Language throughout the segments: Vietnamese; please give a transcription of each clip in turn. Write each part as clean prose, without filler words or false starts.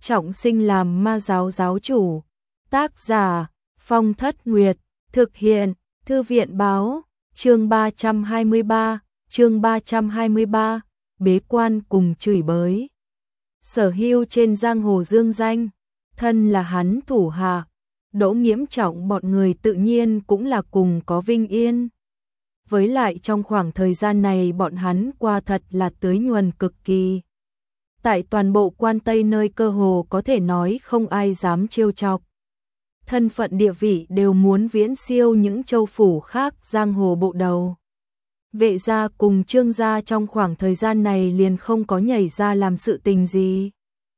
trọng sinh làm ma giáo giáo chủ. Tác giả Phong Thất Nguyệt, thực hiện Thư viện báo, chương 323, bế quan cùng chửi bới. Sở Hưu trên giang hồ dương danh, thân là hắn thủ hạ, Đỗ Nghiễm Trọng bọn người tự nhiên cũng là cùng có vinh yên. Với lại trong khoảng thời gian này bọn hắn qua thật là tưới nhuần cực kỳ. Tại toàn bộ Quan Tây nơi cơ hồ có thể nói không ai dám trêu chọc. Thân phận địa vị đều muốn viễn siêu những châu phủ khác giang hồ bộ đầu. Vệ gia cùng Trương gia trong khoảng thời gian này liền không có nhảy ra làm sự tình gì.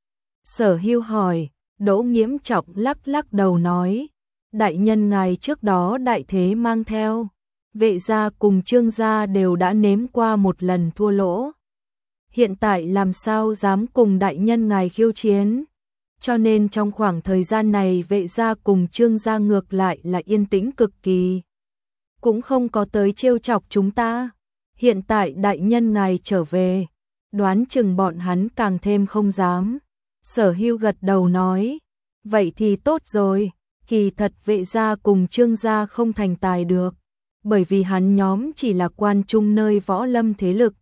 Sở Hưu hỏi, Đỗ Nghiễm Trọng lắc lắc đầu nói, đại nhân ngài trước đó đại thế mang theo, Vệ gia cùng Trương gia đều đã nếm qua một lần thua lỗ. Hiện tại làm sao dám cùng đại nhân ngài khiêu chiến? Cho nên trong khoảng thời gian này Vệ gia cùng Trương gia ngược lại là yên tĩnh cực kỳ. Cũng không có tới trêu chọc chúng ta. Hiện tại đại nhân ngài trở về, đoán chừng bọn hắn càng thêm không dám. Sở Hưu gật đầu nói, vậy thì tốt rồi, kỳ thật Vệ gia cùng Trương gia không thành tài được, bởi vì hắn nhóm chỉ là quan trung nơi võ lâm thế lực,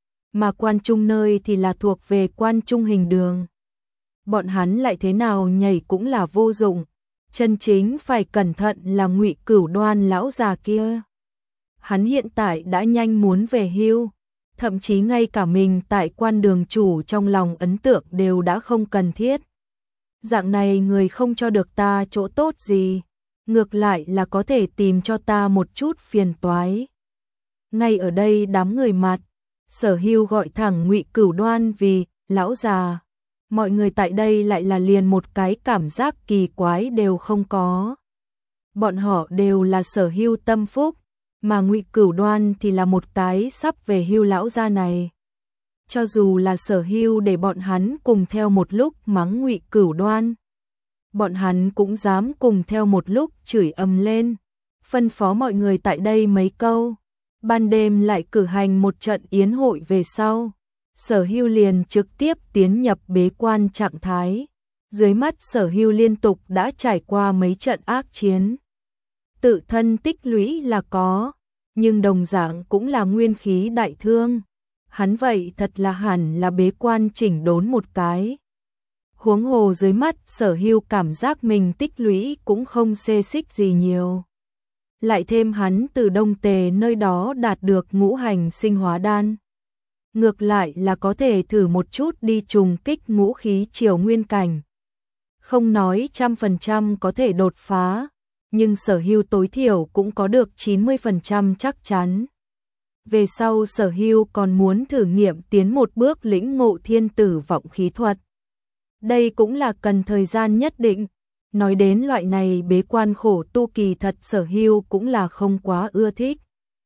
mà quan trung nơi thì là thuộc về quan trung hình đường. Bọn hắn lại thế nào nhảy cũng là vô dụng, chân chính phải cẩn thận là Ngụy Cửu Đoan lão già kia. Hắn hiện tại đã nhanh muốn về hưu, thậm chí ngay cả mình tại quan đường chủ trong lòng ấn tượng đều đã không cần thiết. Dạng này người không cho được ta chỗ tốt gì, ngược lại là có thể tìm cho ta một chút phiền toái. Ngay ở đây đám người mặt, Sở Hưu gọi thẳng Ngụy Cửu Đoan vì lão già. Mọi người tại đây lại là liền một cái cảm giác kỳ quái đều không có. Bọn họ đều là Sở Hưu tâm phúc, mà Ngụy Cửu Đoan thì là một cái sắp về hưu lão gia này. Cho dù là Sở Hưu để bọn hắn cùng theo một lúc mắng Ngụy Cửu Đoan, bọn hắn cũng dám cùng theo một lúc chửi ầm lên, phân phó mọi người tại đây mấy câu. Ban đêm lại cử hành một trận yến hội về sau, Sở Hưu liền trực tiếp tiến nhập bế quan trạng thái. Dưới mắt Sở Hưu liên tục đã trải qua mấy trận ác chiến. Tự thân tích lũy là có, nhưng đồng dạng cũng là nguyên khí đại thương. Hắn vậy thật là hẳn là bế quan chỉnh đốn một cái. Huống hồ dưới mắt Sở Hưu cảm giác mình tích lũy cũng không xê xích gì nhiều. Lại thêm hắn từ Đông Tề nơi đó đạt được ngũ hành sinh hóa đan. Ngược lại là có thể thử một chút đi trùng kích ngũ khí triều nguyên cảnh. Không nói 100% có thể đột phá, nhưng Sở Hưu tối thiểu cũng có được 90% chắc chắn. Về sau Sở Hưu còn muốn thử nghiệm tiến một bước lĩnh ngộ thiên tử vọng khí thuật. Đây cũng là cần thời gian nhất định. Nói đến loại này bế quan khổ tu kỳ thật Sở Hưu cũng là không quá ưa thích.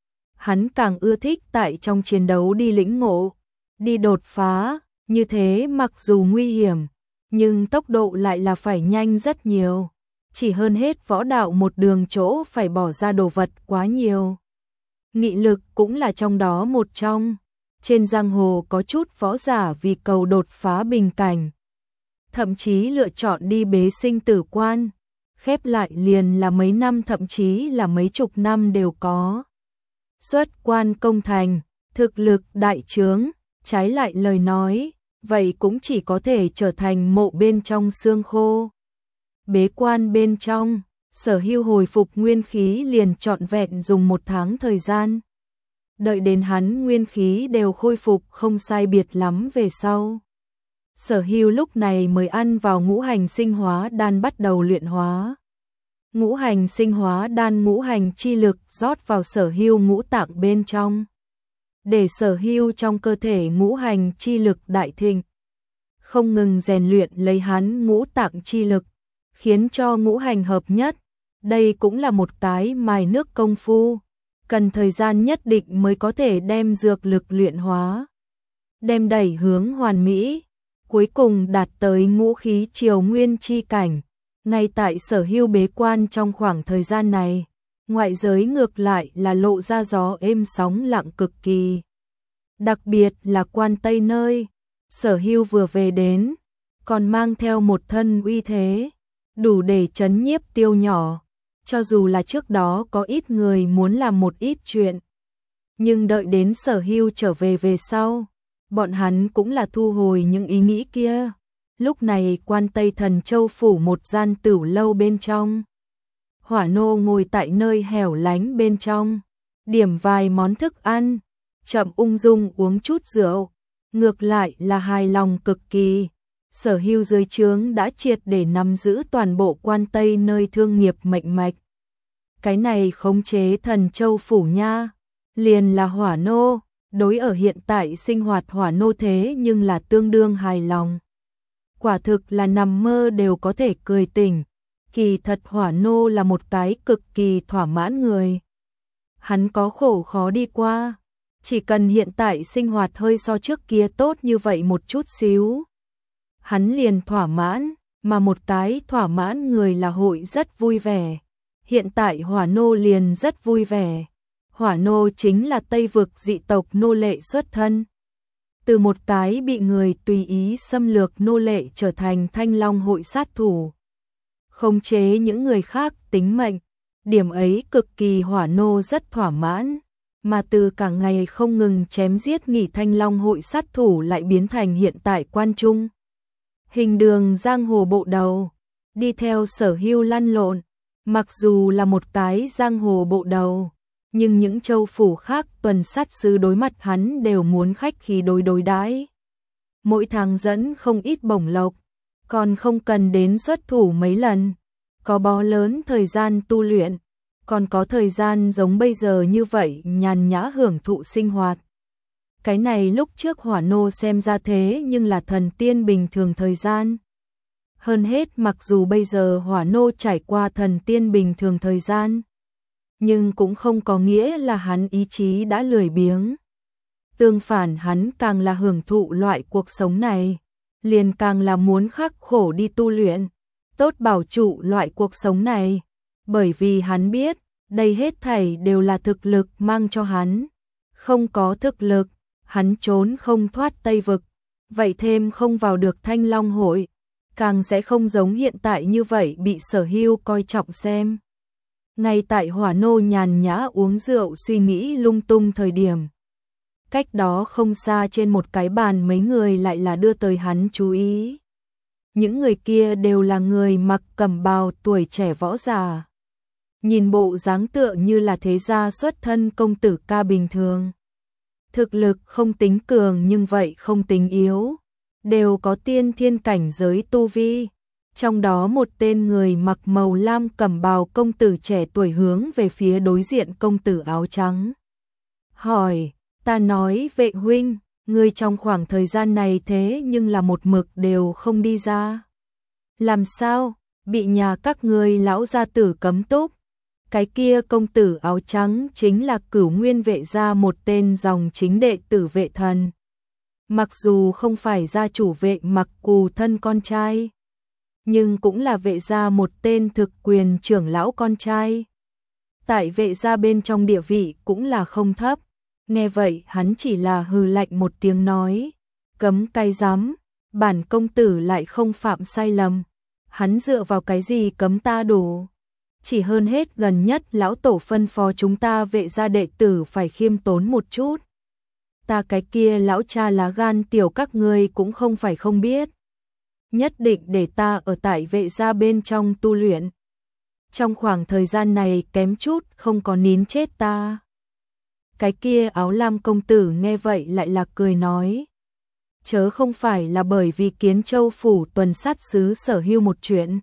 Hắn càng ưa thích tại trong chiến đấu đi lĩnh ngộ, đi đột phá, như thế mặc dù nguy hiểm, nhưng tốc độ lại là phải nhanh rất nhiều. Chỉ hơn hết võ đạo một đường chỗ phải bỏ ra đồ vật quá nhiều. Nghị lực cũng là trong đó một trong. Trên giang hồ có chút võ giả vì cầu đột phá bình cảnh, thậm chí lựa chọn đi bế sinh tử quan, khép lại liền là mấy năm thậm chí là mấy chục năm đều có. Xuất quan công thành, thực lực đại trướng, trái lại lời nói, vậy cũng chỉ có thể trở thành mộ bên trong xương khô. Bế quan bên trong, Sở Hưu hồi phục nguyên khí liền trọn vẹn dùng 1 tháng thời gian. Đợi đến hắn nguyên khí đều khôi phục không sai biệt lắm về sau, Sở Hưu lúc này mới ăn vào ngũ hành sinh hóa đan bắt đầu luyện hóa. Ngũ hành sinh hóa đan ngũ hành chi lực rót vào Sở Hưu ngũ tạng bên trong, để Sở Hưu trong cơ thể ngũ hành chi lực đại thịnh, không ngừng rèn luyện lấy hắn ngũ tạng chi lực, khiến cho ngũ hành hợp nhất. Đây cũng là một cái mài nước công phu, cần thời gian nhất định mới có thể đem dược lực luyện hóa, đem đẩy hướng hoàn mỹ, cuối cùng đạt tới ngũ khí triều nguyên chi cảnh. Ngay tại Sở Hưu bế quan trong khoảng thời gian này, ngoại giới ngược lại là lộ ra gió êm sóng lặng cực kỳ. Đặc biệt là Quan Tây nơi, Sở Hưu vừa về đến, còn mang theo một thân uy thế, đủ để trấn nhiếp Tiêu nhỏ. Cho dù là trước đó có ít người muốn làm một ít chuyện, nhưng đợi đến Sở Hưu trở về sau, bọn hắn cũng là thu hồi những ý nghĩ kia. Lúc này Quan Tây Thần Châu phủ một gian tửu lâu bên trong. Hỏa Nô ngồi tại nơi hẻo lánh bên trong, điểm vài món thức ăn, chậm ung dung uống chút rượu, ngược lại là hài lòng cực kỳ. Sở Hưu dưới trướng đã triệt để nắm giữ toàn bộ Quan Tây nơi thương nghiệp mệnh mạch. Cái này khống chế Thần Châu phủ nha, liền là Hỏa Nô, đối ở hiện tại sinh hoạt Hỏa Nô thế nhưng là tương đương hài lòng. Quả thực là nằm mơ đều có thể cười tỉnh. Kỳ thật Hỏa Nô là một cái cực kỳ thỏa mãn người. Hắn có khổ khó đi qua, chỉ cần hiện tại sinh hoạt hơi so trước kia tốt như vậy một chút xíu, hắn liền thỏa mãn, mà một cái thỏa mãn người là hội rất vui vẻ. Hiện tại Hỏa Nô liền rất vui vẻ. Hỏa Nô chính là Tây vực dị tộc nô lệ xuất thân. Từ một cái bị người tùy ý xâm lược nô lệ trở thành Thanh Long hội sát thủ, khống chế những người khác tính mệnh. Điểm ấy cực kỳ Hỏa Nô rất thỏa mãn, mà từ cả ngày không ngừng chém giết nghỉ Thanh Long hội sát thủ lại biến thành hiện tại quan trung hình đường giang hồ bộ đầu, đi theo Sở Hưu lăn lộn. Mặc dù là một cái giang hồ bộ đầu, nhưng những châu phủ khác tuần sát sứ đối mặt hắn đều muốn khách khí đối đãi. Mỗi tháng dẫn không ít bổng lộc, còn không cần đến xuất thủ mấy lần, có bó lớn thời gian tu luyện, còn có thời gian giống bây giờ như vậy nhàn nhã hưởng thụ sinh hoạt. Cái này lúc trước Hỏa Nô xem ra thế nhưng là thần tiên bình thường thời gian. Hơn hết mặc dù bây giờ Hỏa Nô trải qua thần tiên bình thường thời gian, nhưng cũng không có nghĩa là hắn ý chí đã lười biếng. Tương phản hắn càng là hưởng thụ loại cuộc sống này, liền càng là muốn khắc khổ đi tu luyện, tốt bảo trụ loại cuộc sống này. Bởi vì hắn biết, đây hết thảy đều là thực lực mang cho hắn. Không có thực lực, hắn trốn không thoát Tây vực, vậy thêm không vào được Thanh Long hội, càng sẽ không giống hiện tại như vậy bị Sở Hưu coi trọng xem. Ngay tại Hỏa Nô nhàn nhã uống rượu suy nghĩ lung tung thời điểm, cách đó không xa trên một cái bàn mấy người lại là đưa tới hắn chú ý. Những người kia đều là người mặc cẩm bào tuổi trẻ võ giả, nhìn bộ dáng tựa như là thế gia xuất thân công tử ca bình thường. Thực lực không tính cường nhưng vậy không tính yếu, đều có tiên thiên cảnh giới tu vi. Trong đó một tên người mặc màu lam cẩm bào công tử trẻ tuổi hướng về phía đối diện công tử áo trắng. Hỏi, ta nói Vệ huynh, ngươi trong khoảng thời gian này thế nhưng là một mực đều không đi ra. Làm sao, bị nhà các ngươi lão gia tử cấm túc? Cái kia công tử áo trắng chính là Cửu Nguyên Vệ gia một tên dòng chính đệ tử Vệ Thần. Mặc dù không phải gia chủ Vệ Mặc Cù thân con trai, nhưng cũng là Vệ gia một tên thực quyền trưởng lão con trai. Tại Vệ gia bên trong địa vị cũng là không thấp. Nghe vậy hắn chỉ là hừ lạnh một tiếng nói, cấm cay rắm, bản công tử lại không phạm sai lầm. Hắn dựa vào cái gì cấm ta đủ? Chỉ hơn hết gần nhất lão tổ phân phó chúng ta Vệ gia đệ tử phải khiêm tốn một chút. Ta cái kia lão cha lá gan tiểu các ngươi cũng không phải không biết. Nhất định để ta ở tại Vệ gia bên trong tu luyện. Trong khoảng thời gian này kém chút không có nín chết ta. Cái kia áo lam công tử nghe vậy lại là cười nói, chớ không phải là bởi vì Kiến Châu phủ tuần sát sứ Sở Hưu một chuyện.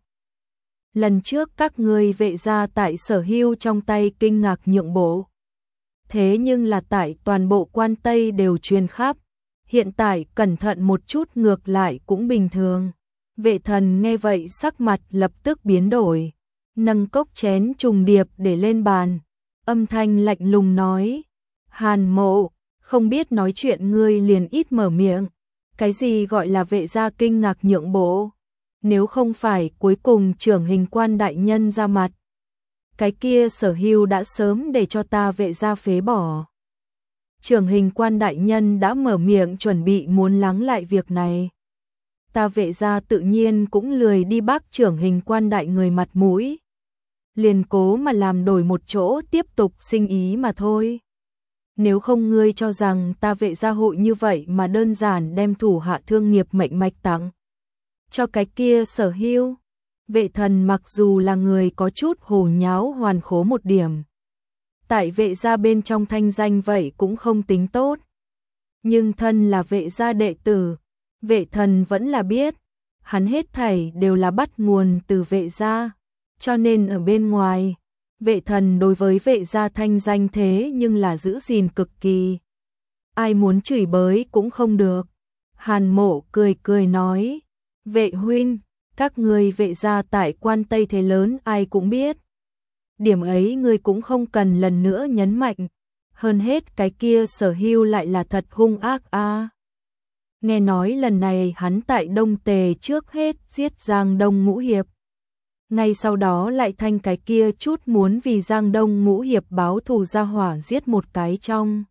Lần trước các ngươi Vệ gia tại Sở Hưu trong tay kinh ngạc nhượng bộ. Thế nhưng là tại toàn bộ Quan Tây đều truyền khắp. Hiện tại cẩn thận một chút ngược lại cũng bình thường. Vệ Thần nghe vậy sắc mặt lập tức biến đổi, nâng cốc chén trùng điệp để lên bàn, âm thanh lạnh lùng nói, Hàn Mộ, không biết nói chuyện ngươi liền ít mở miệng. Cái gì gọi là Vệ gia kinh ngạc nhượng bộ? Nếu không phải cuối cùng trưởng hình quan đại nhân ra mặt, cái kia Sở Hưu đã sớm để cho ta Vệ gia phế bỏ. Trưởng hình quan đại nhân đã mở miệng chuẩn bị muốn lắng lại việc này. ta Vệ gia tự nhiên cũng lười đi bác trưởng hình quan đại người mặt mũi. Liền cố mà làm đổi một chỗ tiếp tục sinh ý mà thôi. Nếu không ngươi cho rằng ta Vệ gia hội như vậy mà đơn giản đem thủ hạ thương nghiệp mệnh mạch tặng cho cái kia Sở Hưu. Vệ Thần mặc dù là người có chút hồ nháo hoàn khố một điểm, tại Vệ gia bên trong thanh danh vậy cũng không tính tốt. Nhưng thân là Vệ gia đệ tử, Vệ Thần vẫn là biết, hắn hết thảy đều là bắt nguồn từ Vệ gia, cho nên ở bên ngoài, Vệ Thần đối với Vệ gia thanh danh thế nhưng là giữ gìn cực kỳ. Ai muốn chửi bới cũng không được. Hàn Mộ cười cười nói, Vệ huynh, các người Vệ gia tại Quan Tây thế lớn ai cũng biết. Điểm ấy ngươi cũng không cần lần nữa nhấn mạnh. Hơn hết cái kia Sở Hưu lại là thật hung ác a. Nghe nói lần này hắn tại Đông Tề trước hết giết Giang Đông Ngũ Hiệp. Ngay sau đó lại thanh cái kia chút muốn vì Giang Đông Ngũ Hiệp báo thù ra hỏa giết một cái trong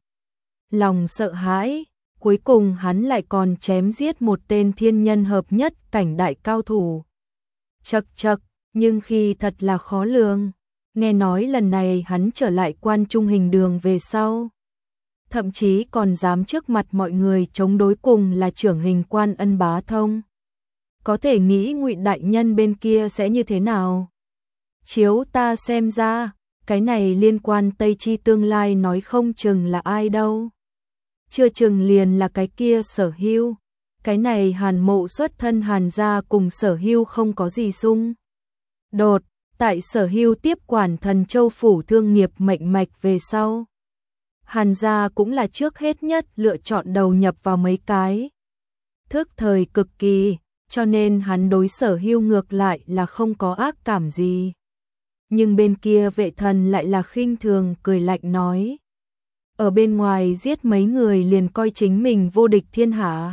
lòng sợ hãi. Cuối cùng hắn lại còn chém giết một tên thiên nhân hợp nhất cảnh đại cao thủ. Chậc chậc, nhưng khi thật là khó lường. Nghe nói lần này hắn trở lại Quan Trung Hình Đường về sau, thậm chí còn dám trước mặt mọi người chống đối cùng là trưởng hình quan Ân Bá Thông. Có thể nghĩ Ngụy đại nhân bên kia sẽ như thế nào? Chiếu ta xem ra, cái này liên quan Tây Chi tương lai nói không chừng là ai đâu. Chưa chừng liền là cái kia Sở Hưu. Cái này Hàn Mộ xuất thân Hàn gia cùng Sở Hưu không có gì xung đột. Tại Sở Hưu tiếp quản Thần Châu phủ thương nghiệp mệnh mạch về sau, Hàn gia cũng là trước hết nhất lựa chọn đầu nhập vào mấy cái thức thời cực kỳ, cho nên hắn đối Sở Hưu ngược lại là không có ác cảm gì. Nhưng bên kia Vệ Thần lại là khinh thường cười lạnh nói, ở bên ngoài giết mấy người liền coi chính mình vô địch thiên hạ.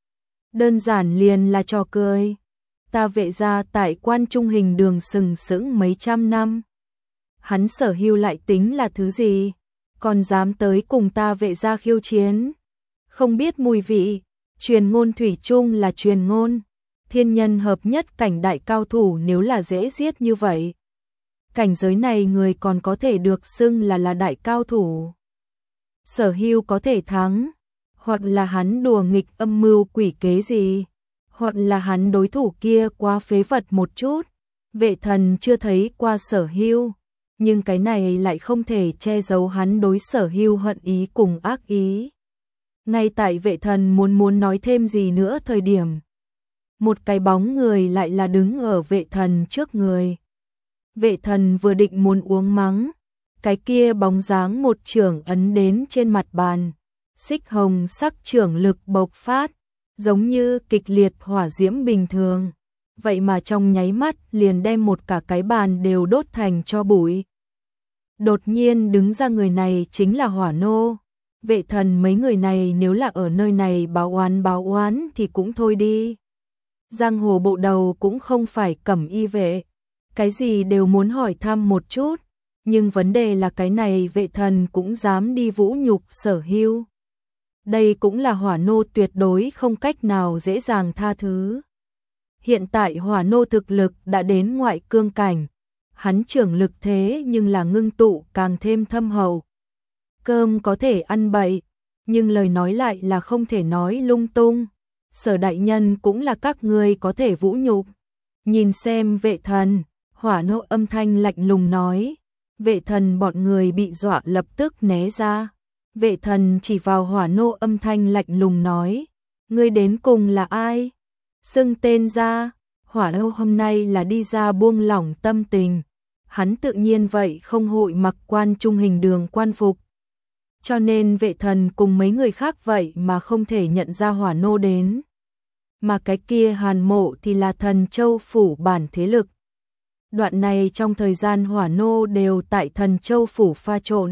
Đơn giản liền là trò cười. Ta Vệ gia tại Quan Trung Hình Đường sừng sững mấy trăm năm. Hắn Sở Hưu lại tính là thứ gì? Còn dám tới cùng ta Vệ gia khiêu chiến? Không biết mùi vị, truyền ngôn thủy chung là truyền ngôn. Thiên nhân hợp nhất cảnh đại cao thủ nếu là dễ giết như vậy. Cảnh giới này người còn có thể được xưng là đại cao thủ. Sở Hưu có thể thắng, hoặc là hắn đùa nghịch âm mưu quỷ kế gì, hoặc là hắn đối thủ kia quá phế vật một chút. Vệ Thần chưa thấy qua Sở Hưu, nhưng cái này lại không thể che giấu hắn đối Sở Hưu hận ý cùng ác ý. Ngay tại Vệ Thần muốn nói thêm gì nữa thời điểm, một cái bóng người lại là đứng ở Vệ Thần trước người. Vệ Thần vừa định muốn uống mắng, cái kia bóng dáng một chưởng ấn đến trên mặt bàn, xích hồng sắc chưởng lực bộc phát, giống như kịch liệt hỏa diễm bình thường, vậy mà trong nháy mắt liền đem một cả cái bàn đều đốt thành tro bụi. Đột nhiên đứng ra người này chính là Hỏa Nô. Vệ Thần mấy người này nếu là ở nơi này báo oán thì cũng thôi đi. Giang hồ bộ đầu cũng không phải cẩm y vệ, cái gì đều muốn hỏi thăm một chút, nhưng vấn đề là cái này Vệ Thần cũng dám đi vũ nhục Sở Hưu. Đây cũng là Hỏa Nô tuyệt đối không cách nào dễ dàng tha thứ. Hiện tại Hỏa Nô thực lực đã đến ngoại cương cảnh, hắn trưởng lực thế nhưng là ngưng tụ càng thêm thâm hậu. Cơm có thể ăn bậy, nhưng lời nói lại là không thể nói lung tung. Sở đại nhân cũng là các ngươi có thể vũ nhục. Nhìn xem Vệ Thần, Hỏa Nô âm thanh lạnh lùng nói. Vệ Thần bọn người bị dọa lập tức né ra. Vệ Thần chỉ vào Hỏa Nô âm thanh lạnh lùng nói, ngươi đến cùng là ai? Xưng tên ra. Hỏa Nô hôm nay là đi ra buông lỏng tâm tình, hắn tự nhiên vậy không hội mặc Quan Trung Hình Đường quan phục. Cho nên Vệ Thần cùng mấy người khác vậy mà không thể nhận ra Hỏa Nô đến. Mà cái kia Hàn Mộ thì là Thần Châu phủ bản thế lực. Đoạn này trong thời gian Hỏa Nô đều tại Thần Châu phủ pha trộn.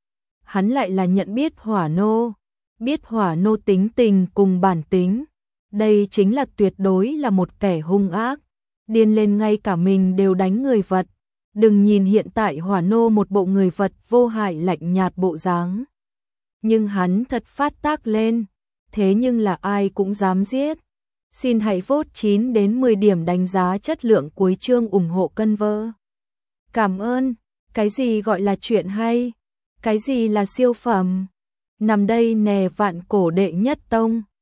Hắn lại là nhận biết Hỏa Nô, biết Hỏa Nô tính tình cùng bản tính. Đây chính là tuyệt đối là một kẻ hung ác, điên lên ngay cả mình đều đánh người vật. Đừng nhìn hiện tại Hỏa Nô một bộ người vật vô hại lạnh nhạt bộ dáng, nhưng hắn thật phát tác lên, thế nhưng là ai cũng dám giết. Xin hãy vote 9 đến 10 điểm đánh giá chất lượng cuối chương ủng hộ cân vơ. Cảm ơn. Cái gì gọi là chuyện hay? Cái gì là siêu phẩm? Nằm đây nè vạn cổ đệ nhất tông.